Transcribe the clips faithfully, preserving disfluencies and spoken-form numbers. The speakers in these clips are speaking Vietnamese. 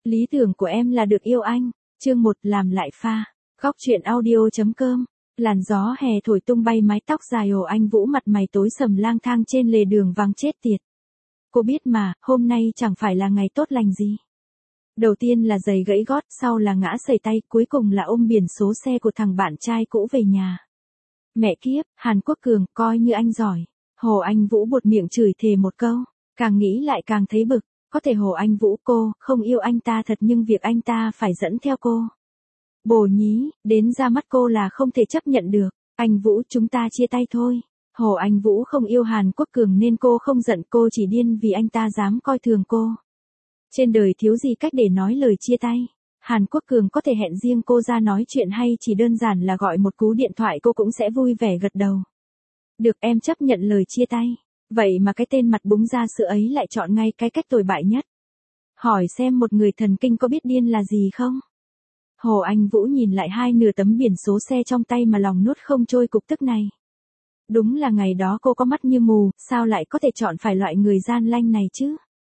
Lý tưởng của em là được yêu anh. Chương một làm lại pha. Góc truyện audio.com. Làn gió hè thổi tung bay mái tóc dài Hồ Anh Vũ, mặt mày tối sầm lang thang trên lề đường vắng chết tiệt. Cô biết mà, hôm nay chẳng phải là ngày tốt lành gì. Đầu tiên là giày gãy gót, sau là ngã sẩy tay, cuối cùng là ôm biển số xe của thằng bạn trai cũ về nhà. Mẹ kiếp, Hàn Quốc Cường, coi như anh giỏi. Hồ Anh Vũ buột miệng chửi thề một câu, càng nghĩ lại càng thấy bực. Có thể Hồ Anh Vũ cô không yêu anh ta thật, nhưng việc anh ta phải dẫn theo cô. Bồ nhí, đến ra mắt cô là không thể chấp nhận được. Anh Vũ, chúng ta chia tay thôi. Hồ Anh Vũ không yêu Hàn Quốc Cường nên cô không giận, cô chỉ điên vì anh ta dám coi thường cô. Trên đời thiếu gì cách để nói lời chia tay. Hàn Quốc Cường có thể hẹn riêng cô ra nói chuyện, hay chỉ đơn giản là gọi một cú điện thoại cô cũng sẽ vui vẻ gật đầu. Được, em chấp nhận lời chia tay. Vậy mà cái tên mặt búng ra sữa ấy lại chọn ngay cái cách tồi bại nhất. Hỏi xem một người thần kinh có biết điên là gì không? Hồ Anh Vũ nhìn lại hai nửa tấm biển số xe trong tay mà lòng nuốt không trôi cục tức này. Đúng là ngày đó cô có mắt như mù, sao lại có thể chọn phải loại người gian lanh này chứ?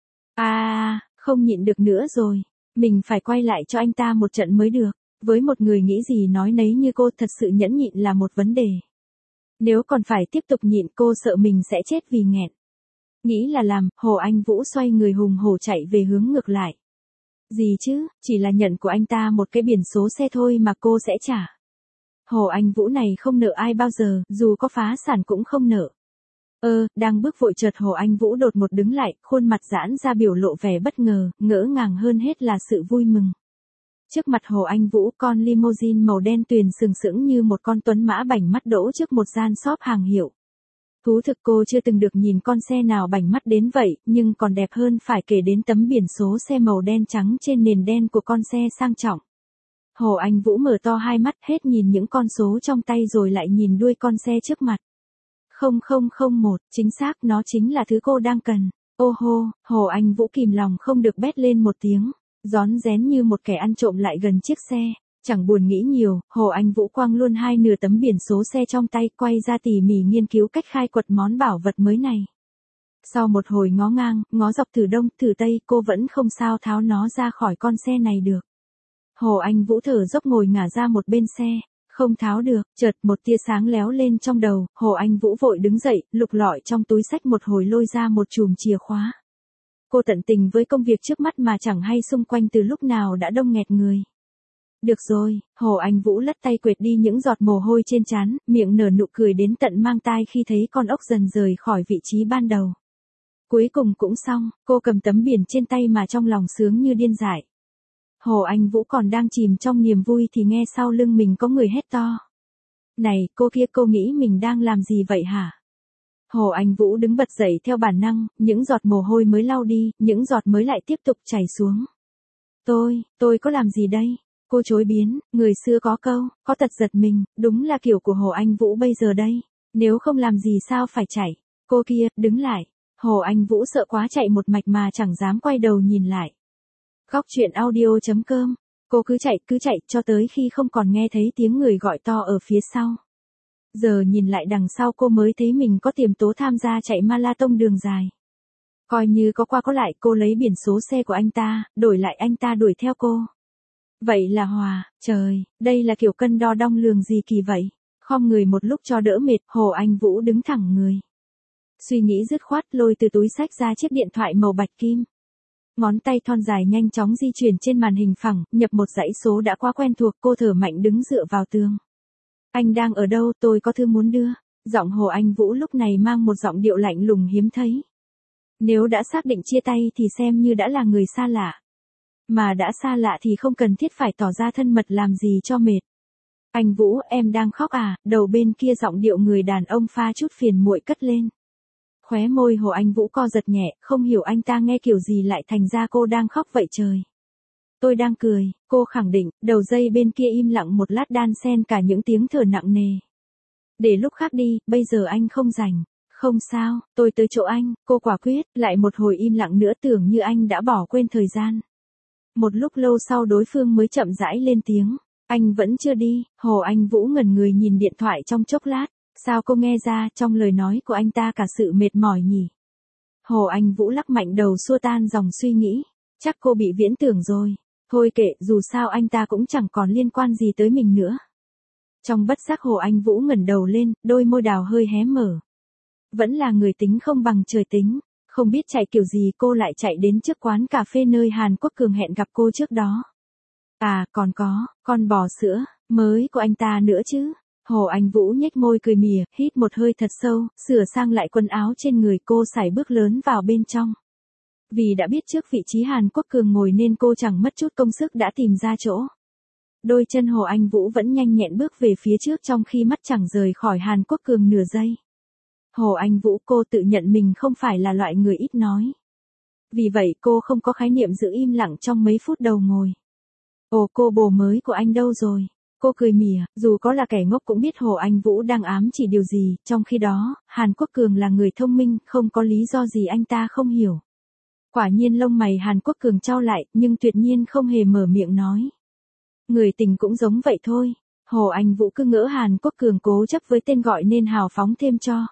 À, không nhịn được nữa rồi. Mình phải quay lại cho anh ta một trận mới được. Với một người nghĩ gì nói nấy như cô, thật sự nhẫn nhịn là một vấn đề. Nếu còn phải tiếp tục nhịn, cô sợ mình sẽ chết vì nghẹn. Nghĩ là làm, Hồ Anh Vũ xoay người hùng hổ chạy về hướng ngược lại. Gì chứ, chỉ là nhận của anh ta một cái biển số xe thôi mà cô sẽ trả. Hồ Anh Vũ này không nợ ai bao giờ, dù có phá sản cũng không nợ. Ơ, đang bước vội chợt Hồ Anh Vũ đột ngột đứng lại, khuôn mặt giãn ra biểu lộ vẻ bất ngờ, ngỡ ngàng hơn hết là sự vui mừng. Trước mặt Hồ Anh Vũ, con limousine màu đen tuyền sừng sững như một con tuấn mã bảnh mắt đỗ trước một gian shop hàng hiệu. Thú thực cô chưa từng được nhìn con xe nào bảnh mắt đến vậy, nhưng còn đẹp hơn phải kể đến tấm biển số xe màu đen trắng trên nền đen của con xe sang trọng. Hồ Anh Vũ mở to hai mắt, hết nhìn những con số trong tay rồi lại nhìn đuôi con xe trước mặt. không không không một, chính xác, nó chính là thứ cô đang cần. Ô hô, Hồ Anh Vũ kìm lòng không được bét lên một tiếng. Rón rén như một kẻ ăn trộm lại gần chiếc xe, chẳng buồn nghĩ nhiều, Hồ Anh Vũ quăng luôn hai nửa tấm biển số xe trong tay, quay ra tỉ mỉ nghiên cứu cách khai quật món bảo vật mới này. Sau một hồi ngó ngang, ngó dọc thử đông, thử tây, cô vẫn không sao tháo nó ra khỏi con xe này được. Hồ Anh Vũ thở dốc ngồi ngả ra một bên xe, không tháo được, chợt một tia sáng léo lên trong đầu, Hồ Anh Vũ vội đứng dậy, lục lọi trong túi xách một hồi lôi ra một chùm chìa khóa. Cô tận tình với công việc trước mắt mà chẳng hay xung quanh từ lúc nào đã đông nghẹt người. Được rồi, Hồ Anh Vũ lất tay quệt đi những giọt mồ hôi trên trán, miệng nở nụ cười đến tận mang tai khi thấy con ốc dần rời khỏi vị trí ban đầu. Cuối cùng cũng xong, cô cầm tấm biển trên tay mà trong lòng sướng như điên dại. Hồ Anh Vũ còn đang chìm trong niềm vui thì nghe sau lưng mình có người hét to. Này, cô kia, cô nghĩ mình đang làm gì vậy hả? Hồ Anh Vũ đứng bật dậy theo bản năng, những giọt mồ hôi mới lau đi, những giọt mới lại tiếp tục chảy xuống. Tôi, tôi có làm gì đây? Cô chối biến, người xưa có câu, có tật giật mình, đúng là kiểu của Hồ Anh Vũ bây giờ đây. Nếu không làm gì sao phải chạy? Cô kia, đứng lại. Hồ Anh Vũ sợ quá chạy một mạch mà chẳng dám quay đầu nhìn lại. Góc truyện audio.com. Cô cứ chạy, cứ chạy, cho tới khi không còn nghe thấy tiếng người gọi to ở phía sau. Giờ nhìn lại đằng sau cô mới thấy mình có tiềm tố tham gia chạy marathon đường dài. Coi như có qua có lại, cô lấy biển số xe của anh ta, đổi lại anh ta đuổi theo cô. Vậy là hòa, trời, đây là kiểu cân đo đong lường gì kỳ vậy? Khom người một lúc cho đỡ mệt, Hồ Anh Vũ đứng thẳng người. Suy nghĩ dứt khoát lôi từ túi xách ra chiếc điện thoại màu bạch kim. Ngón tay thon dài nhanh chóng di chuyển trên màn hình phẳng, nhập một dãy số đã quá quen thuộc, cô thở mạnh đứng dựa vào tường. Anh đang ở đâu, tôi có thư muốn đưa. Giọng Hồ Anh Vũ lúc này mang một giọng điệu lạnh lùng hiếm thấy. Nếu đã xác định chia tay thì xem như đã là người xa lạ. Mà đã xa lạ thì không cần thiết phải tỏ ra thân mật làm gì cho mệt. Anh Vũ, em đang khóc à? Đầu bên kia giọng điệu người đàn ông pha chút phiền muội cất lên. Khóe môi Hồ Anh Vũ co giật nhẹ, không hiểu anh ta nghe kiểu gì lại thành ra cô đang khóc vậy trời. Tôi đang cười, cô khẳng định, đầu dây bên kia im lặng một lát đan xen cả những tiếng thở nặng nề. Để lúc khác đi, bây giờ anh không rảnh. Không sao, tôi tới chỗ anh, cô quả quyết, lại một hồi im lặng nữa tưởng như anh đã bỏ quên thời gian. Một lúc lâu sau đối phương mới chậm rãi lên tiếng, anh vẫn chưa đi. Hồ Anh Vũ ngẩn người nhìn điện thoại trong chốc lát, sao cô nghe ra trong lời nói của anh ta cả sự mệt mỏi nhỉ? Hồ Anh Vũ lắc mạnh đầu xua tan dòng suy nghĩ, chắc cô bị viễn tưởng rồi, Thôi kệ, dù sao anh ta cũng chẳng còn liên quan gì tới mình nữa. Trong bất giác Hồ Anh Vũ ngẩng đầu lên, đôi môi đào hơi hé mở. Vẫn là người tính không bằng trời tính, không biết chạy kiểu gì cô lại chạy đến trước quán cà phê nơi Hàn Quốc Cường hẹn gặp cô trước đó. À, còn có, con bò sữa, mới của anh ta nữa chứ. Hồ Anh Vũ nhếch môi cười mỉa, hít một hơi thật sâu, sửa sang lại quần áo trên người cô sải bước lớn vào bên trong. Vì đã biết trước vị trí Hàn Quốc Cường ngồi nên cô chẳng mất chút công sức đã tìm ra chỗ. Đôi chân Hồ Anh Vũ vẫn nhanh nhẹn bước về phía trước trong khi mắt chẳng rời khỏi Hàn Quốc Cường nửa giây. Hồ Anh Vũ, cô tự nhận mình không phải là loại người ít nói. Vì vậy cô không có khái niệm giữ im lặng trong mấy phút đầu ngồi. Ồ, cô bồ mới của anh đâu rồi? Cô cười mỉa, dù có là kẻ ngốc cũng biết Hồ Anh Vũ đang ám chỉ điều gì, trong khi đó, Hàn Quốc Cường là người thông minh, không có lý do gì anh ta không hiểu. Quả nhiên lông mày Hàn Quốc Cường chau lại, nhưng tuyệt nhiên không hề mở miệng nói. Người tình cũng giống vậy thôi. Hồ Anh Vũ cứ ngỡ Hàn Quốc Cường cố chấp với tên gọi nên hào phóng thêm cho.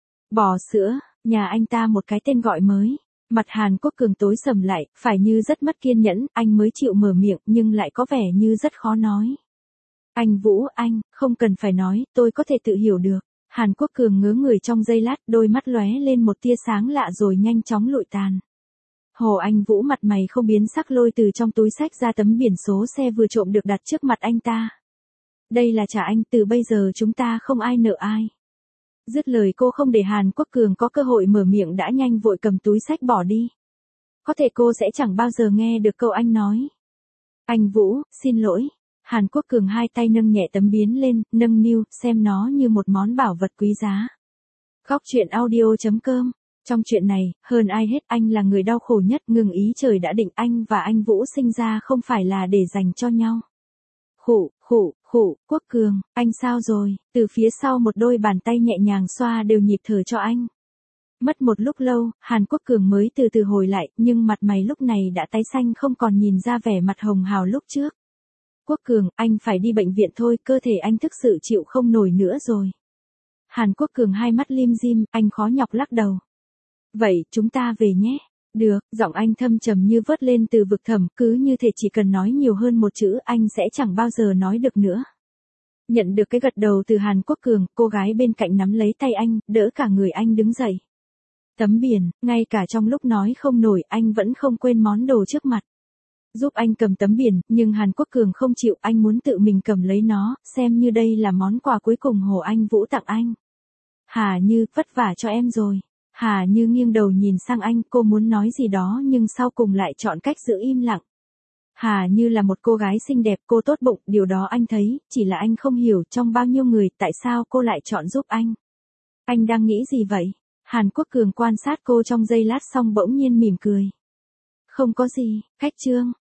Bò sữa, nhà anh ta một cái tên gọi mới. Mặt Hàn Quốc Cường tối sầm lại, phải như rất mất kiên nhẫn, anh mới chịu mở miệng nhưng lại có vẻ như rất khó nói. Anh Vũ, anh, không cần phải nói, tôi có thể tự hiểu được. Hàn Quốc Cường ngớ người trong giây lát, đôi mắt lóe lên một tia sáng lạ rồi nhanh chóng lụi tàn. Hồ Anh Vũ mặt mày không biến sắc lôi từ trong túi xách ra tấm biển số xe vừa trộm được đặt trước mặt anh ta. Đây là trả anh, từ bây giờ chúng ta không ai nợ ai. Dứt lời cô không để Hàn Quốc Cường có cơ hội mở miệng đã nhanh vội cầm túi xách bỏ đi. Có thể cô sẽ chẳng bao giờ nghe được câu anh nói. Anh Vũ, xin lỗi. Hàn Quốc Cường hai tay nâng nhẹ tấm biến lên, nâng niu, xem nó như một món bảo vật quý giá. Góc truyện audio chấm com. Trong chuyện này, hơn ai hết anh là người đau khổ nhất, ngừng ý trời đã định anh và anh Vũ sinh ra không phải là để dành cho nhau. Khụ, khụ, khụ, Quốc Cường, anh sao rồi? Từ phía sau một đôi bàn tay nhẹ nhàng xoa đều nhịp thở cho anh. Mất một lúc lâu, Hàn Quốc Cường mới từ từ hồi lại, nhưng mặt mày lúc này đã tái xanh không còn nhìn ra vẻ mặt hồng hào lúc trước. Quốc Cường, anh phải đi bệnh viện thôi, cơ thể anh thực sự chịu không nổi nữa rồi. Hàn Quốc Cường hai mắt lim dim, anh khó nhọc lắc đầu. Vậy, chúng ta về nhé. Được, giọng anh thâm trầm như vớt lên từ vực thẳm, cứ như thể chỉ cần nói nhiều hơn một chữ anh sẽ chẳng bao giờ nói được nữa. Nhận được cái gật đầu từ Hàn Quốc Cường, cô gái bên cạnh nắm lấy tay anh, đỡ cả người anh đứng dậy. Tấm biển, ngay cả trong lúc nói không nổi anh vẫn không quên món đồ trước mặt. Giúp anh cầm tấm biển, nhưng Hàn Quốc Cường không chịu, anh muốn tự mình cầm lấy nó, xem như đây là món quà cuối cùng Hồ Anh Vũ tặng anh. Hà Như, vất vả cho em rồi. Hà Như nghiêng đầu nhìn sang anh, cô muốn nói gì đó nhưng sau cùng lại chọn cách giữ im lặng. Hà Như là một cô gái xinh đẹp, cô tốt bụng, điều đó anh thấy, chỉ là anh không hiểu trong bao nhiêu người tại sao cô lại chọn giúp anh. Anh đang nghĩ gì vậy? Hàn Quốc Cường quan sát cô trong giây lát xong bỗng nhiên mỉm cười. Không có gì, Khách Trương,